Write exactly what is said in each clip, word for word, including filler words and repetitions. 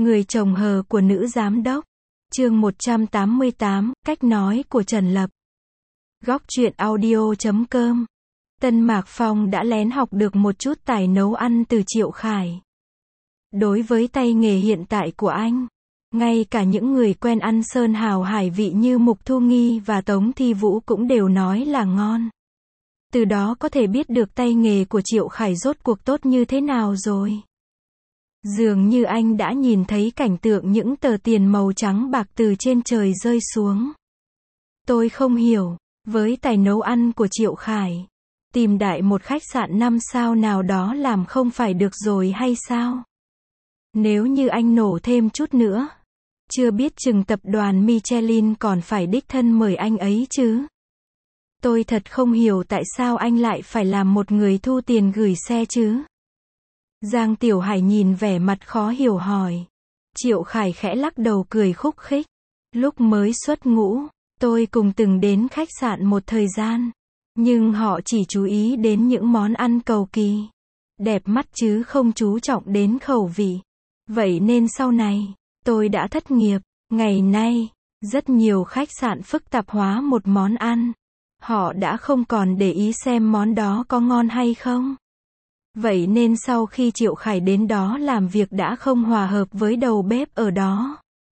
Người chồng hờ của nữ giám đốc. Chương một trăm tám mươi tám, cách nói của Trần Lập. Góc truyện audio chấm com. Tân Mạc Phong đã lén học được một chút tài nấu ăn từ Triệu Khải. Đối với tay nghề hiện tại của anh, ngay cả những người quen ăn sơn hào hải vị như Mục Thu Nghi và Tống Thi Vũ cũng đều nói là ngon. Từ đó có thể biết được tay nghề của Triệu Khải rốt cuộc tốt như thế nào rồi. Dường như anh đã nhìn thấy cảnh tượng những tờ tiền màu trắng bạc từ trên trời rơi xuống. Tôi không hiểu, với tài nấu ăn của Triệu Khải, tìm đại một khách sạn năm sao nào đó làm không phải được rồi hay sao? Nếu như anh nổ thêm chút nữa, chưa biết chừng tập đoàn Michelin còn phải đích thân mời anh ấy chứ. Tôi thật không hiểu tại sao anh lại phải làm một người thu tiền gửi xe chứ. Giang Tiểu Hải nhìn vẻ mặt khó hiểu hỏi. Triệu Khải khẽ lắc đầu cười khúc khích. Lúc mới xuất ngũ, tôi cùng từng đến khách sạn một thời gian. Nhưng họ chỉ chú ý đến những món ăn cầu kỳ, đẹp mắt chứ không chú trọng đến khẩu vị. Vậy nên sau này, tôi đã thất nghiệp. Ngày nay, rất nhiều khách sạn phức tạp hóa một món ăn. Họ đã không còn để ý xem món đó có ngon hay không. Vậy nên sau khi Triệu Khải đến đó làm việc đã không hòa hợp với đầu bếp ở đó.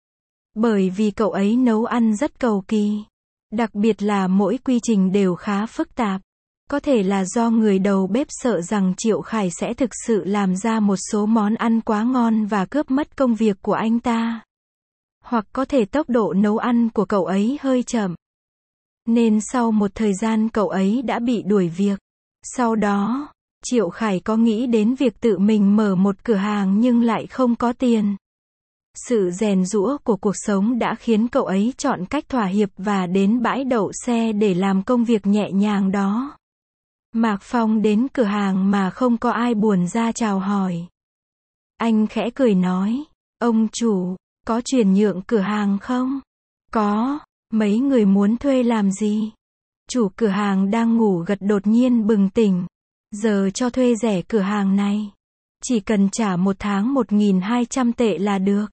Bởi vì cậu ấy nấu ăn rất cầu kỳ. Đặc biệt là mỗi quy trình đều khá phức tạp. Có thể là do người đầu bếp sợ rằng Triệu Khải sẽ thực sự làm ra một số món ăn quá ngon và cướp mất công việc của anh ta. Hoặc có thể tốc độ nấu ăn của cậu ấy hơi chậm. Nên sau một thời gian cậu ấy đã bị đuổi việc. Sau đó, Triệu Khải có nghĩ đến việc tự mình mở một cửa hàng nhưng lại không có tiền. Sự rèn giũa của cuộc sống đã khiến cậu ấy chọn cách thỏa hiệp và đến bãi đậu xe để làm công việc nhẹ nhàng đó. Mạc Phong đến cửa hàng mà không có ai buồn ra chào hỏi. Anh khẽ cười nói, ông chủ, có chuyển nhượng cửa hàng không? Có, mấy người muốn thuê làm gì? Chủ cửa hàng đang ngủ gật đột nhiên bừng tỉnh. Giờ cho thuê rẻ cửa hàng này. Chỉ cần trả một tháng một nghìn hai trăm tệ là được.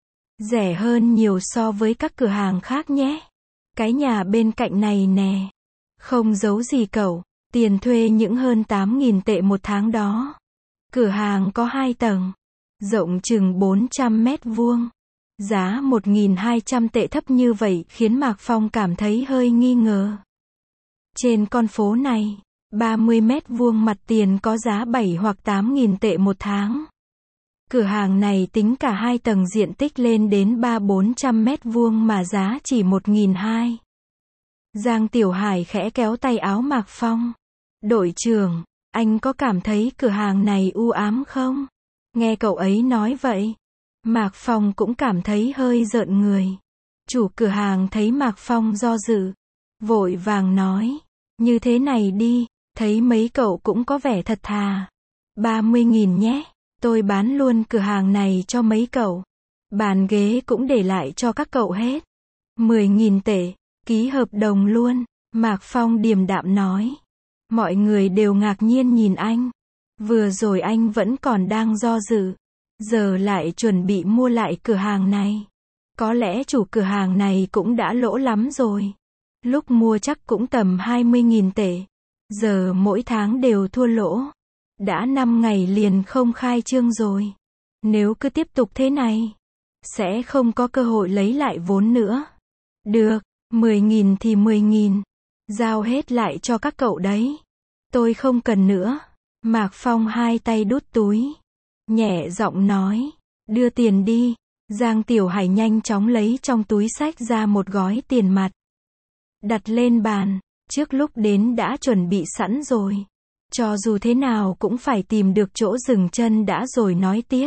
Rẻ hơn nhiều so với các cửa hàng khác nhé. Cái nhà bên cạnh này nè. Không giấu gì cậu, tiền thuê những hơn tám nghìn tệ một tháng đó. Cửa hàng có hai tầng, rộng chừng bốn trăm mét vuông. Giá một nghìn hai trăm tệ thấp như vậy khiến Mạc Phong cảm thấy hơi nghi ngờ. Trên con phố này, ba mươi mét vuông mặt tiền có giá bảy hoặc tám nghìn tệ một tháng. Cửa hàng này tính cả hai tầng diện tích lên đến ba bốn trăm mét vuông mà giá chỉ một nghìn hai. Giang Tiểu Hải khẽ kéo tay áo Mạc Phong. Đội trưởng, anh có cảm thấy cửa hàng này u ám không? Nghe cậu ấy nói vậy, Mạc Phong cũng cảm thấy hơi rợn người. Chủ cửa hàng thấy Mạc Phong do dự, vội vàng nói, như thế này đi, thấy mấy cậu cũng có vẻ thật thà. ba mươi nghìn nhé, tôi bán luôn cửa hàng này cho mấy cậu. Bàn ghế cũng để lại cho các cậu hết. mười nghìn tệ, ký hợp đồng luôn, Mạc Phong điềm đạm nói. Mọi người đều ngạc nhiên nhìn anh. Vừa rồi anh vẫn còn đang do dự, giờ lại chuẩn bị mua lại cửa hàng này. Có lẽ chủ cửa hàng này cũng đã lỗ lắm rồi. Lúc mua chắc cũng tầm hai mươi nghìn tệ. Giờ mỗi tháng đều thua lỗ. Đã năm ngày liền không khai trương rồi. Nếu cứ tiếp tục thế này, sẽ không có cơ hội lấy lại vốn nữa. Được, mười nghìn thì mười nghìn. Giao hết lại cho các cậu đấy. Tôi không cần nữa. Mạc Phong hai tay đút túi. Nhẹ giọng nói. Đưa tiền đi. Giang Tiểu Hải nhanh chóng lấy trong túi xách ra một gói tiền mặt. Đặt lên bàn. Trước lúc đến đã chuẩn bị sẵn rồi. Cho dù thế nào cũng phải tìm được chỗ dừng chân đã rồi nói tiếp.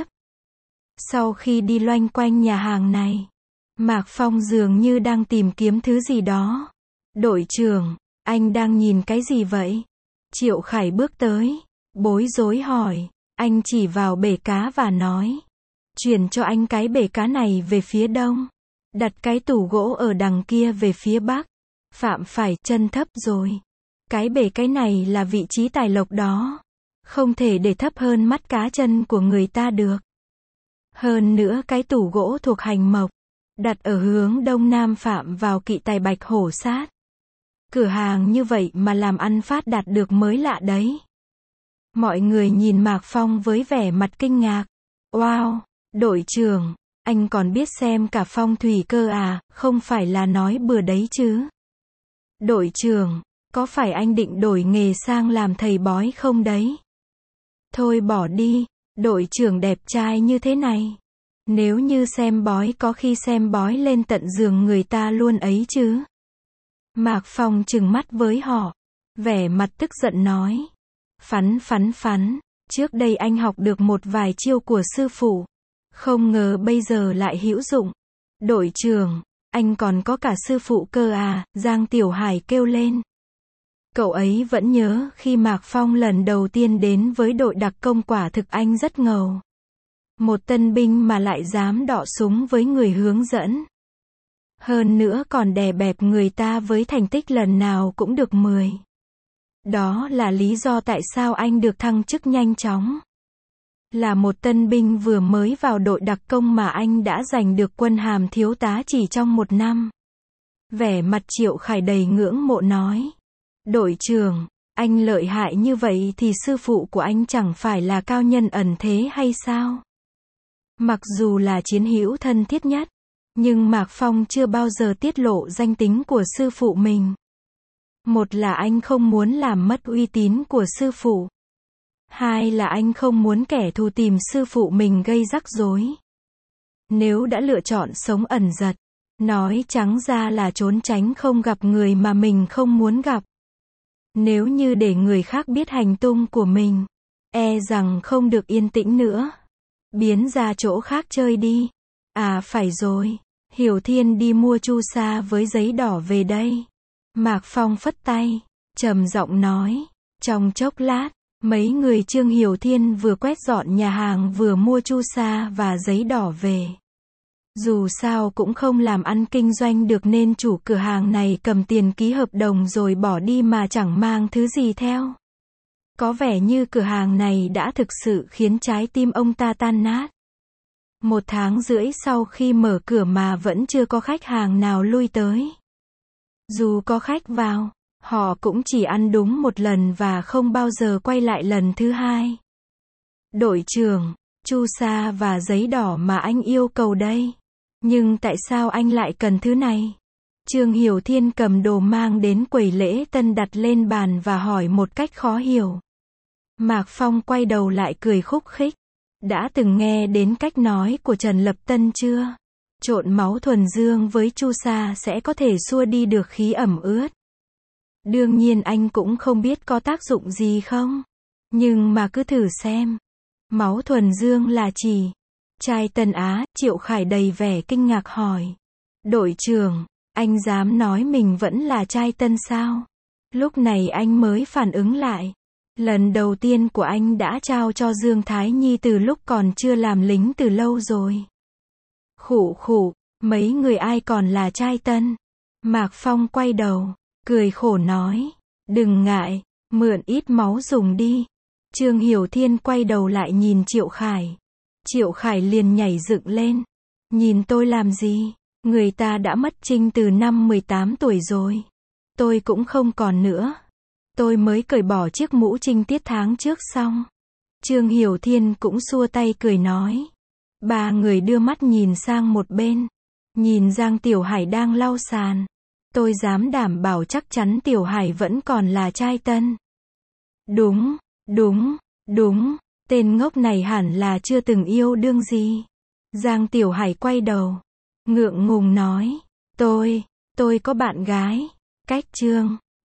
Sau khi đi loanh quanh nhà hàng này, Mạc Phong dường như đang tìm kiếm thứ gì đó. Đội trưởng, anh đang nhìn cái gì vậy? Triệu Khải bước tới, bối rối hỏi. Anh chỉ vào bể cá và nói. Chuyển cho anh cái bể cá này về phía đông. Đặt cái tủ gỗ ở đằng kia về phía bắc. Phạm phải chân thấp rồi. Cái bể cái này là vị trí tài lộc đó. Không thể để thấp hơn mắt cá chân của người ta được. Hơn nữa cái tủ gỗ thuộc hành mộc, đặt ở hướng đông nam phạm vào kỵ tài bạch hổ sát. Cửa hàng như vậy mà làm ăn phát đạt được mới lạ đấy. Mọi người nhìn Mạc Phong với vẻ mặt kinh ngạc. Wow, đội trưởng, anh còn biết xem cả phong thủy cơ à, không phải là nói bừa đấy chứ. Đội trưởng, có phải anh định đổi nghề sang làm thầy bói không đấy? Thôi bỏ đi, đội trưởng đẹp trai như thế này. Nếu như xem bói có khi xem bói lên tận giường người ta luôn ấy chứ. Mạc Phong trừng mắt với họ, vẻ mặt tức giận nói. Phắn phắn phắn, trước đây anh học được một vài chiêu của sư phụ. Không ngờ bây giờ lại hữu dụng. Đội trưởng, anh còn có cả sư phụ cơ à, Giang Tiểu Hải kêu lên. Cậu ấy vẫn nhớ khi Mạc Phong lần đầu tiên đến với đội đặc công, quả thực anh rất ngầu. Một tân binh mà lại dám đọ súng với người hướng dẫn. Hơn nữa còn đè bẹp người ta với thành tích lần nào cũng được mười. Đó là lý do tại sao anh được thăng chức nhanh chóng. Là một tân binh vừa mới vào đội đặc công mà anh đã giành được quân hàm thiếu tá chỉ trong một năm. Vẻ mặt Triệu Khải đầy ngưỡng mộ nói. Đội trưởng, anh lợi hại như vậy thì sư phụ của anh chẳng phải là cao nhân ẩn thế hay sao? Mặc dù là chiến hữu thân thiết nhất, nhưng Mạc Phong chưa bao giờ tiết lộ danh tính của sư phụ mình. Một là anh không muốn làm mất uy tín của sư phụ. Hai là anh không muốn kẻ thù tìm sư phụ mình gây rắc rối. Nếu đã lựa chọn sống ẩn giật, nói trắng ra là trốn tránh không gặp người mà mình không muốn gặp. Nếu như để người khác biết hành tung của mình, e rằng không được yên tĩnh nữa. Biến ra chỗ khác chơi đi. À phải rồi, Hiểu Thiên đi mua chu sa với giấy đỏ về đây. Mạc Phong phất tay, trầm giọng nói. Trong chốc lát, mấy người Trương Hiểu Thiên vừa quét dọn nhà hàng vừa mua chu sa và giấy đỏ về. Dù sao cũng không làm ăn kinh doanh được nên chủ cửa hàng này cầm tiền ký hợp đồng rồi bỏ đi mà chẳng mang thứ gì theo. Có vẻ như cửa hàng này đã thực sự khiến trái tim ông ta tan nát. Một tháng rưỡi sau khi mở cửa mà vẫn chưa có khách hàng nào lui tới. Dù có khách vào, họ cũng chỉ ăn đúng một lần và không bao giờ quay lại lần thứ hai. Đội trưởng, chu sa và giấy đỏ mà anh yêu cầu đây. Nhưng tại sao anh lại cần thứ này? Trương Hiểu Thiên cầm đồ mang đến quầy lễ tân đặt lên bàn và hỏi một cách khó hiểu. Mạc Phong quay đầu lại cười khúc khích. Đã từng nghe đến cách nói của Trần Lập Tân chưa? Trộn máu thuần dương với chu sa sẽ có thể xua đi được khí ẩm ướt. Đương nhiên anh cũng không biết có tác dụng gì không. Nhưng mà cứ thử xem. Máu thuần dương là chỉ trai Tân Á, Triệu Khải đầy vẻ kinh ngạc hỏi. Đội trưởng, anh dám nói mình vẫn là trai Tân sao? Lúc này anh mới phản ứng lại. Lần đầu tiên của anh đã trao cho Dương Thái Nhi từ lúc còn chưa làm lính từ lâu rồi. Khụ khụ, mấy người ai còn là trai Tân? Mạc Phong quay đầu, cười khổ nói. Đừng ngại, mượn ít máu dùng đi. Trương Hiểu Thiên quay đầu lại nhìn Triệu Khải. Triệu Khải liền nhảy dựng lên. Nhìn tôi làm gì? Người ta đã mất trinh từ năm mười tám tuổi rồi. Tôi cũng không còn nữa. Tôi mới cởi bỏ chiếc mũ trinh tiết tháng trước xong. Trương Hiểu Thiên cũng xua tay cười nói. Ba người đưa mắt nhìn sang một bên. Nhìn Giang Tiểu Hải đang lau sàn. Tôi dám đảm bảo chắc chắn Tiểu Hải vẫn còn là trai Tân. Đúng, đúng, đúng. Tên ngốc này hẳn là chưa từng yêu đương gì. Giang Tiểu Hải quay đầu. Ngượng ngùng nói. Tôi, tôi có bạn gái. Cách Trương.